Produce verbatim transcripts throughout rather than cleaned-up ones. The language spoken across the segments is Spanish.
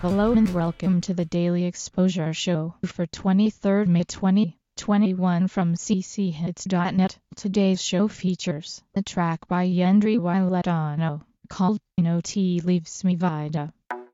Hello and welcome to the Daily Exposure Show for twenty-third May twenty twenty-one from c c hits dot net. Today's show features a track by Yendri Wiletano called No Te Leaves Me Vida.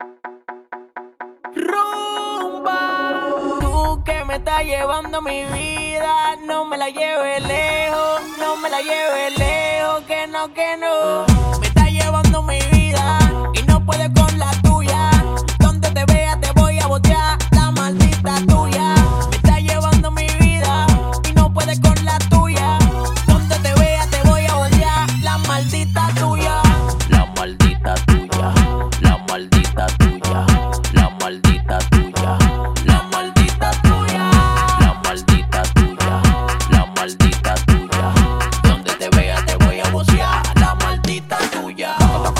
Rumba, tú que me estás llevando mi vida, no me la lleves lejos, no me la lleves lejos, que no, que no. Me estás llevando mi vida y no puedes con la tuya. Donde te vea te voy a botear, la maldita tuya. Me estás llevando mi vida y no puedes con la tuya. Donde te vea te voy a botear, la maldita tuya. La maldita tuya, la maldita tuya, la maldita tuya, la maldita tuya, la maldita tuya, la maldita tuya. Donde te vea te voy a bocear, la maldita tuya.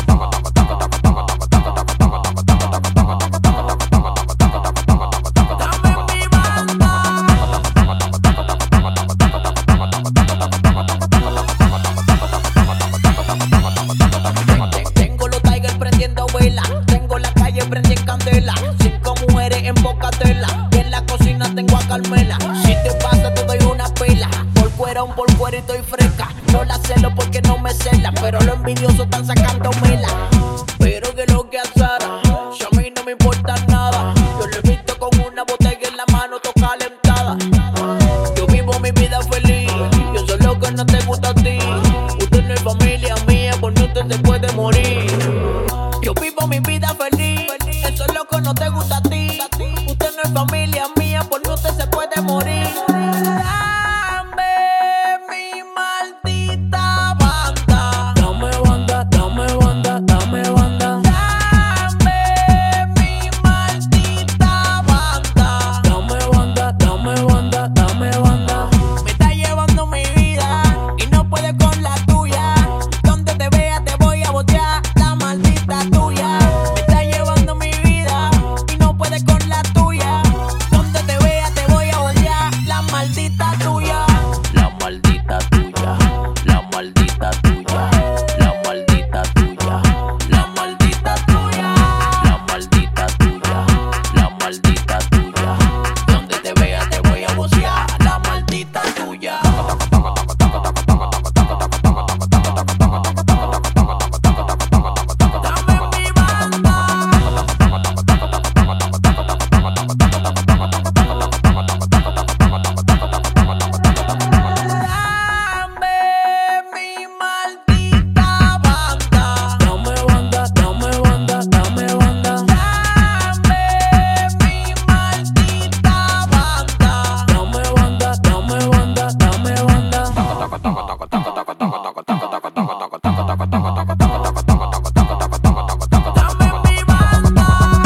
Tengo los Tigers prendiendo vela, tengo la calle prendida en candela, cinco mujeres en boca tela, y en la cocina tengo a Carmela. Si te pasa te doy una pela, por fuera un por fuera y estoy fresca. No la celo porque no me cela, pero los envidiosos están sacándomela. Pero que lo que azara, si a mí no me importa nada, yo lo he visto con una botella en la mano, todo calentada. Yo vivo mi vida feliz, yo soy lo que no te gusta a ti. Usted no es familia mía, por mí usted se puede morir. Yo vivo mi vida feliz, eso es lo que no te gusta a ti. Usted no es familia mía, por mí usted se puede morir. Dame mi maldita banda. Dame banda, dame banda, dame banda. Dame mi maldita banda. Dame banda, dame banda, dame banda. Me está llevando mi vida y no puedes con la tuya. Donde te vea te voy a botear, la maldita tuya. Me está llevando mi vida y no puedes con la tuya. Donde te vea te voy a botear, la maldita tuya. La maldita tuya, la maldita tuya, la maldita tuya, la maldita tuya, la maldita tuya, la maldita tuya. Donde te vea te voy a bocear, la maldita tuya. Dame mi banda. Dame mi maldita banda. Dame banda, dame banda, dame banda. Dame mi maldita banda. Dame banda, dame banda, dame banda. Dame mi banda.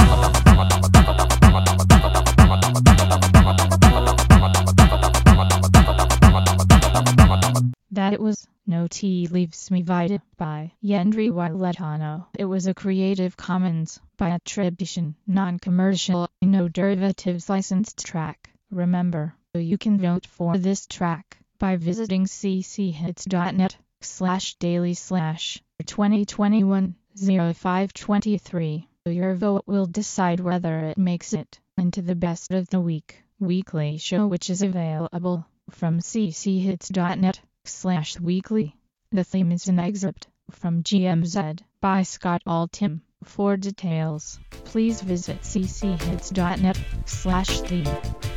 That it was No Te Leaves Me Vida by Yendri Wiletano. It was a Creative Commons by attribution, non-commercial, no derivatives licensed track. Remember, you can vote for this track by visiting c c hits dot net slash daily slash twenty twenty-one oh five twenty-three. Your vote will decide whether it makes it into the best of the week weekly show, which is available from c c hits dot net slash weekly. The theme is an excerpt from G M Z by Scott Altham. For details, please visit c c hits dot net slash theme.